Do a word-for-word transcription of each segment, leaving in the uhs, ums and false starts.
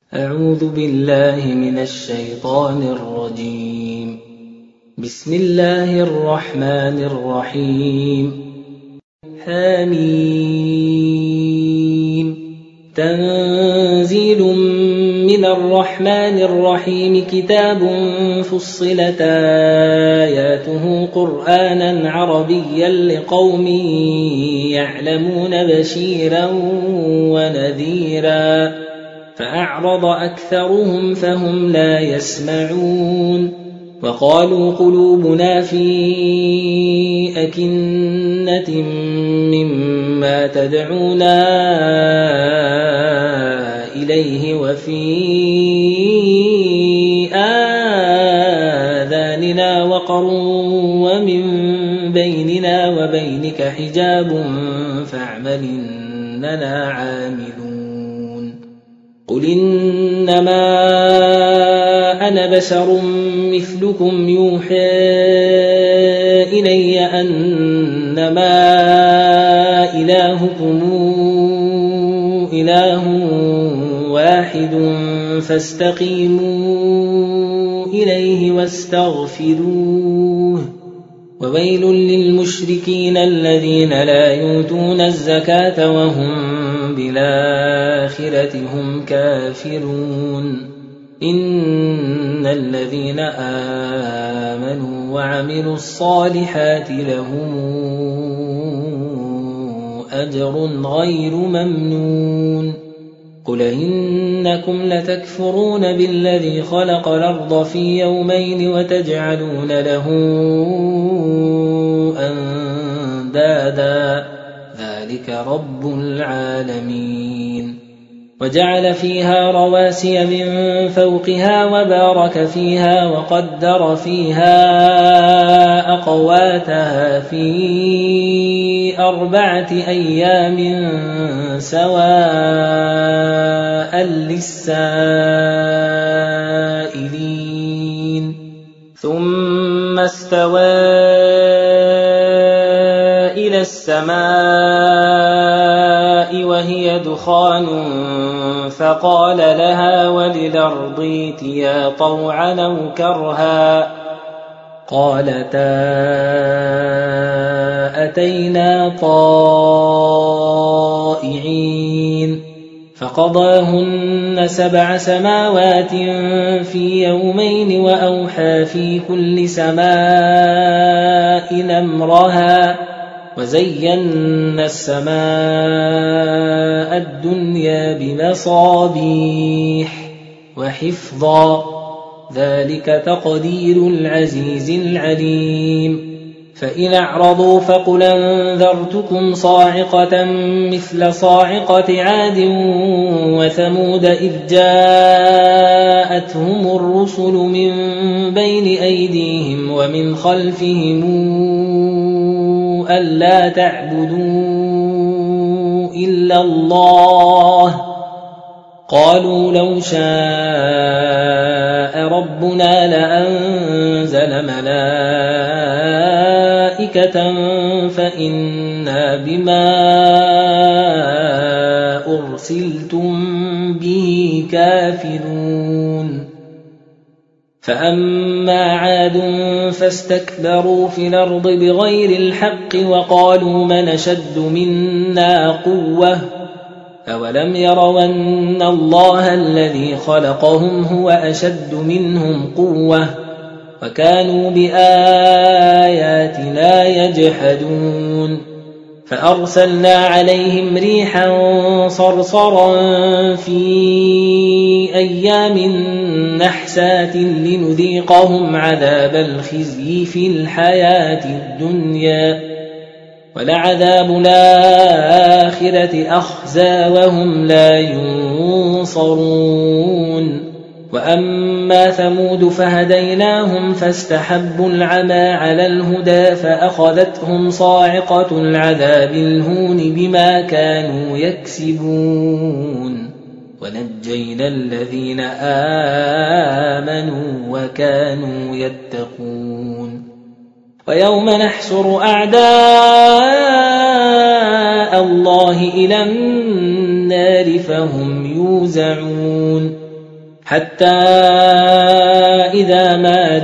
أعوذ بالله من الشيطان الرجيم. بسم الله الرحمن الرحيم. حميم. تنزيل من الرحمن الرحيم. كتاب فصلت آياته قرآنا عربيا لقوم يعلمون بشيرا ونذيرا فأعرض أكثرهم فهم لا يسمعون. وقالوا قلوبنا في أكنة مما تدعونا إليه وفي آذاننا وقر ومن بيننا وبينك حجاب فاعمل إننا عاملون. قل إنما أنا بشر مثلكم يوحى إلي أنما إلهكم إله واحد فاستقيموا إليه واستغفروه. وويل للمشركين الذين لا يؤتون الزكاة وهم بالآخرة هم كافرون. إن الذين آمنوا وعملوا الصالحات لهم أجر غير ممنون. قل إنكم لتكفرون بالذي خلق الأرض في يومين وتجعلون له أندادا ذلك رب العالمين. وجعل فيها رواسي من فوقها وبارك فيها وقدر فيها أقواتها في أربعة أيام سواء للسائلين. ثم استوى إلى السماء وهي دخان فقال لها وللأرض ائتيا طوعا أو كرها قالتا أتينا طائعين. فقضاهن سبع سماوات في يومين وأوحى في كل سماء أمرها وزينا السماء الدنيا بمصابيح وحفظا ذلك تقدير العزيز العليم. فإن أعرضوا فقل أنذرتكم صاعقة مثل صاعقة عاد وثمود إذ جاءتهم الرسل من بين أيديهم ومن خلفهم ألا تعبدوا إلا الله قالوا لو شاء ربنا لأنزل ملائكة فإنا بما أرسلتم به كافرون. فأما عاد فاستكبروا في الأرض بغير الحق وقالوا من أشد منا قوة أولم يروا أن الله الذي خلقهم هو أشد منهم قوة وكانوا بآياتنا يجحدون. فأرسلنا عليهم ريحا صرصرا في أيام نحسات لنذيقهم عذاب الخزي في الحياة الدنيا ولعذاب الآخرة أخزى وهم لا ينصرون. وأما ثمود فهديناهم فاستحبوا العمى على الهدى فأخذتهم صاعقة العذاب الهون بما كانوا يكسبون. ونجينا الذين آمنوا وكانوا يتقون. ويوم نحشر أعداء الله إلى النار فهم يوزعون حتى إذا ما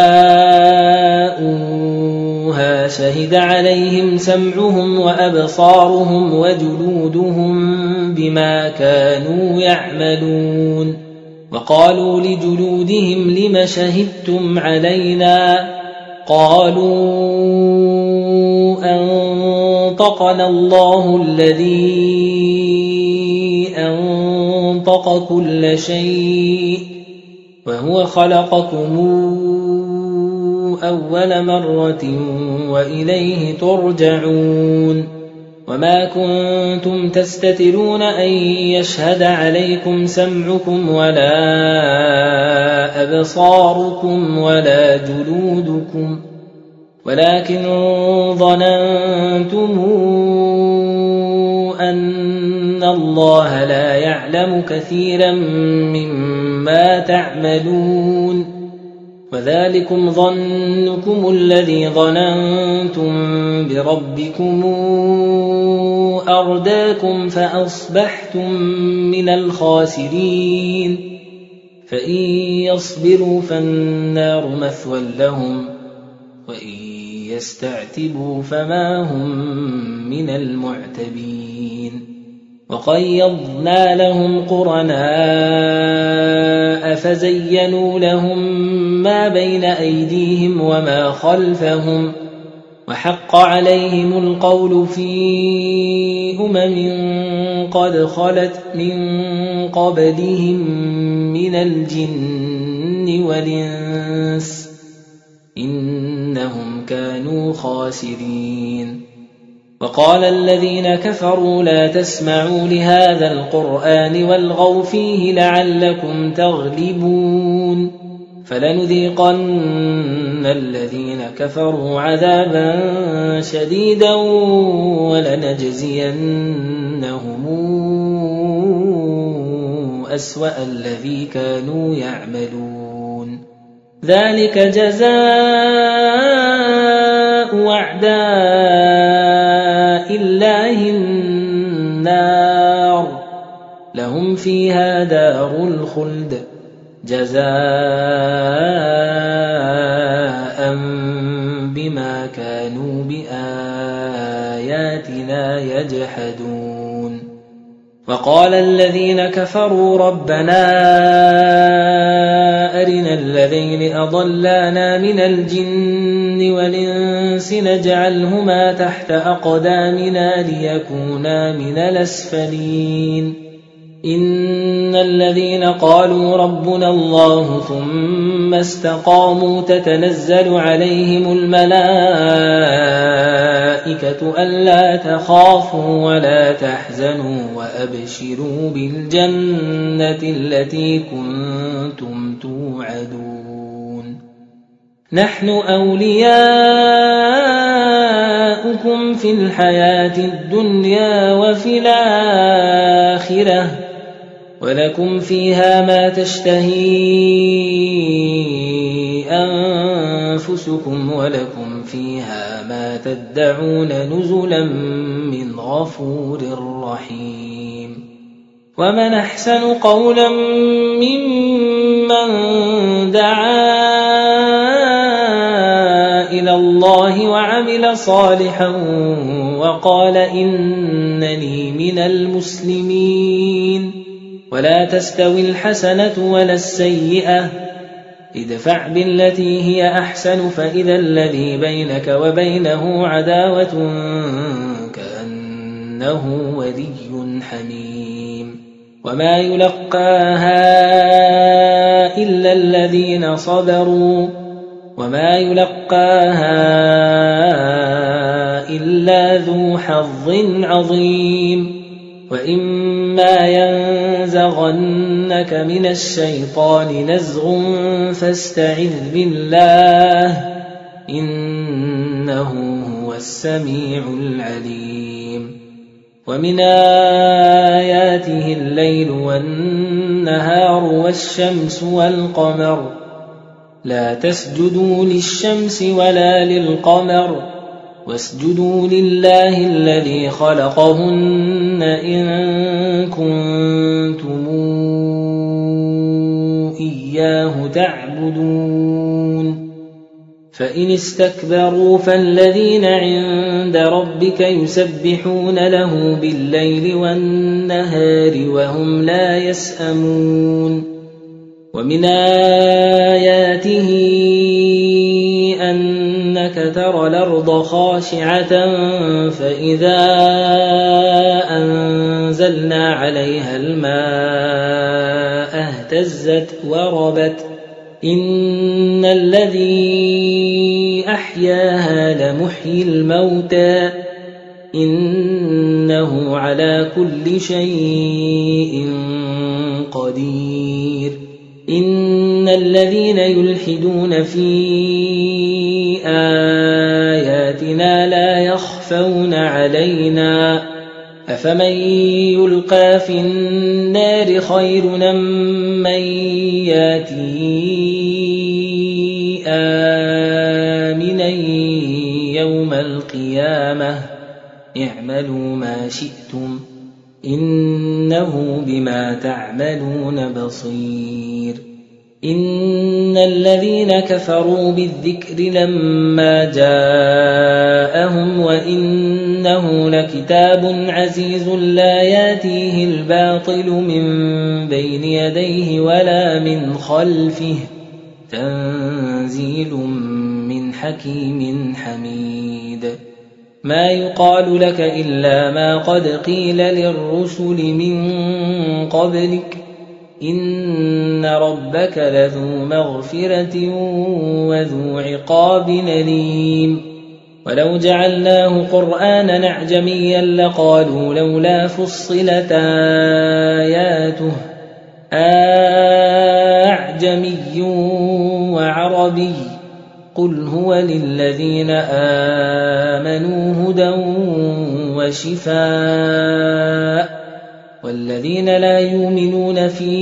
جاءوها شهد عليهم سمعهم وأبصارهم وجلودهم بما كانوا يعملون وقالوا لجلودهم لم شهدتم علينا قالوا أنطقنا الله الذي أنطق كل شيء وهو خلقكم أول مرة وإليه ترجعون وما كنتم تستترون أن يشهد عليكم سمعكم ولا أبصاركم ولا جلودكم ولكن ظننتم أن الله لا يعلم كثيرا مما تعملون وذلكم ظنكم الذي ظننتم بربكم أرداكم فأصبحتم من الخاسرين فإن يصبروا فالنار مثوى لهم وإن يستعتبوا فما هم من المعتبين وقيضنا لهم قرناء فزينوا لهم ما بين أيديهم وما خلفهم وحق عليهم القول في أمم قد خلت من قبلهم من الجن والإنس إنهم كانوا خاسرين وقال الذين كفروا لا تسمعوا لهذا القرآن والغوا فيه لعلكم تغلبون فلنذيقن الذين كفروا عذابا شديدا ولنجزينهم أسوأ الذي كانوا يعملون ذلك جزاء أعداء الله النار لهم فيها دار الخلد جزاء بما كانوا بآياتنا يجحدون وقال الذين كفروا ربنا أرنا الذين أضلانا من الجن والإنس نجعلهما تحت أقدامنا ليكونا من الأسفلين إن الذين قالوا ربنا الله ثم استقاموا تتنزل عليهم الملائكة ألا تخافوا ولا تحزنوا وأبشروا بالجنة التي كنتم توعدون نحن أولياؤكم في الحياة الدنيا وفي الآخرة ولكم فيها ما تشتهي أنفسكم ولكم فيها ما تدعون نزلا من غفور رحيم ومن أحسن قولا ممن دعا إلى الله وعمل صالحا وقال إنني من المسلمين ولا تستوي الحسنة ولا السيئة ادفع بالتي هي أحسن فإذا الذي بينك وبينه عداوة كأنه ولي حميم وما يلقاها إلا الذين صبروا وما يلقاها إلا ذو حظ عظيم وإما ينزغنك من الشيطان نزغ فاستعذ بالله إنه هو السميع العليم ومن آياته الليل والنهار والشمس والقمر لا تسجدوا للشمس ولا للقمر واسجدوا لله الذي خلقهن إن كنتم إياه تعبدون فإن استكبروا فالذين عند ربك يسبحون له بالليل والنهار وهم لا يسأمون ومن آياته أنك ترى الأرض خاشعة فإذا أنزلنا عليها الماء اهتزت وربت إن الذي أحياها لمحيي الموتى إنه على كل شيء قدير إن الذين يلحدون في آياتنا لا يخفون علينا أفمن يلقى في النار خير أم من ياتي آمنا يوم القيامة اعملوا ما شئتم إنه بما تعملون بصير إن الذين كفروا بالذكر لما جاءهم وإنه لكتاب عزيز لا ياتيه الباطل من بين يديه ولا من خلفه تنزيل من حكيم حميد ما يقال لك إلا ما قد قيل للرسل من قبلك إن ربك لذو مغفرة وذو عقاب أليم ولو جعلناه قرآنا أعجميا لقالوا لولا فصلت آياته أعجمي وعربي قل هو للذين آمنوا هدى وشفاء والذين لا يؤمنون في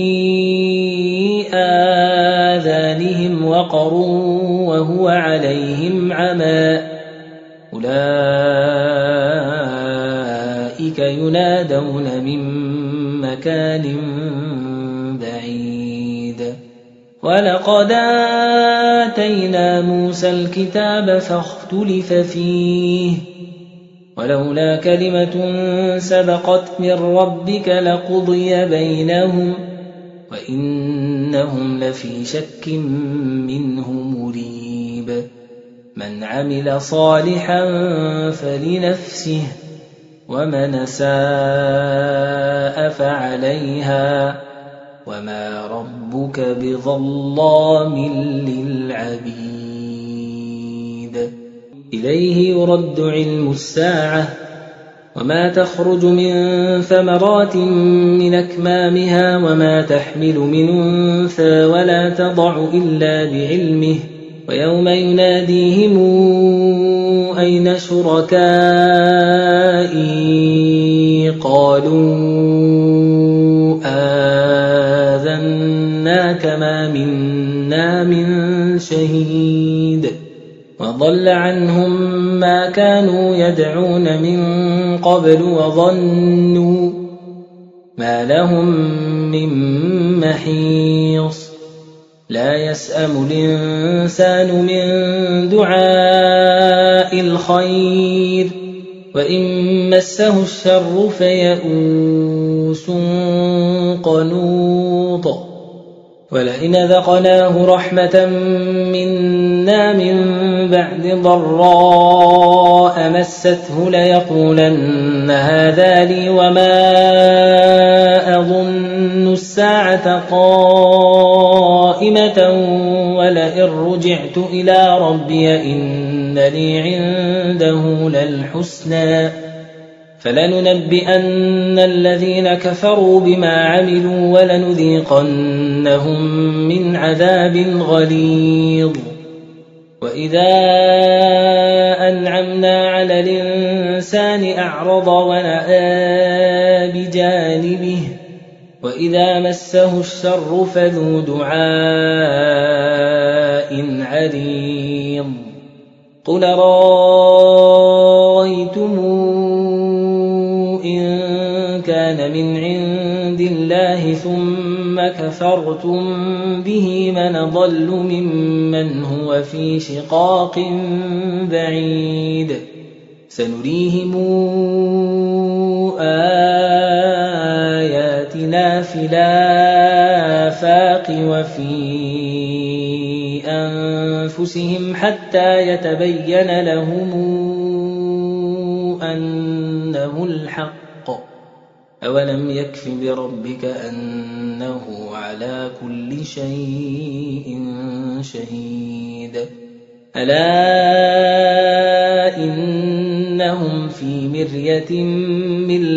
آذانهم وقر وهو عليهم عمى أولئك ينادون من مكان بعيد ولقد آتينا موسى الكتاب فاختلف فيه ولولا كلمة سبقت من ربك لقضي بينهم وإنهم لفي شك منه مريب من عمل صالحا فلنفسه ومن أساء فعليها وما ربك بظلام للعبيد إليه يرد علم الساعة وما تخرج من ثمرات من أكمامها وما تحمل من أنثى ولا تضع إلا بعلمه ويوم يناديهم أين شركائي قالوا آذناك ما منا من شهيد وضل عنهم ما كانوا يدعون من قبل وظنوا ما لهم من محيص لا يسأم الإنسان من دعاء الخير وإن مسه الشر فيئوس قنوط ولئن ذقناه رحمة منا من بعد ضراء مسته ليقولن هذا لي وما أظن الساعة قائمة ولئن رجعت إلى ربي إن لي عنده للحسنى فلننبئن الذين كفروا بما عملوا ولنذيقنهم من عذاب غليظ وإذا أنعمنا على الإنسان أعرض ونأى بجانبه وإذا مسه الشر فذو دعاء عريض قل رأيتم إن كان من عند الله ثم كفرتم به من ضل ممن هو في شقاق بعيد سنريهم آياتنا في الآفاق وفي أنفسهم حتى يتبين لهم أنه الحق أولم يكف بربك أنه على كل شيء شهيد ألا إنهم في مرية من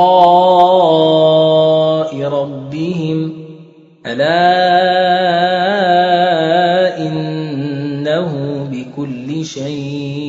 لقاء ربهم ألا إنه بكل شيء